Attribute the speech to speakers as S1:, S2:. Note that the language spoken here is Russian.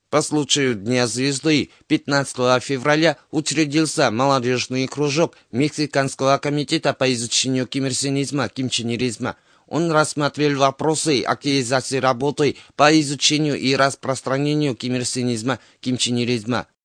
S1: По случаю Дня Звезды 15 февраля учредился молодежный кружок Мексиканского комитета по изучению кимирсинизма, кимченеризма. Он рассмотрел вопросы активизации работы по изучению и распространению кимирсинизма, кимченеризма.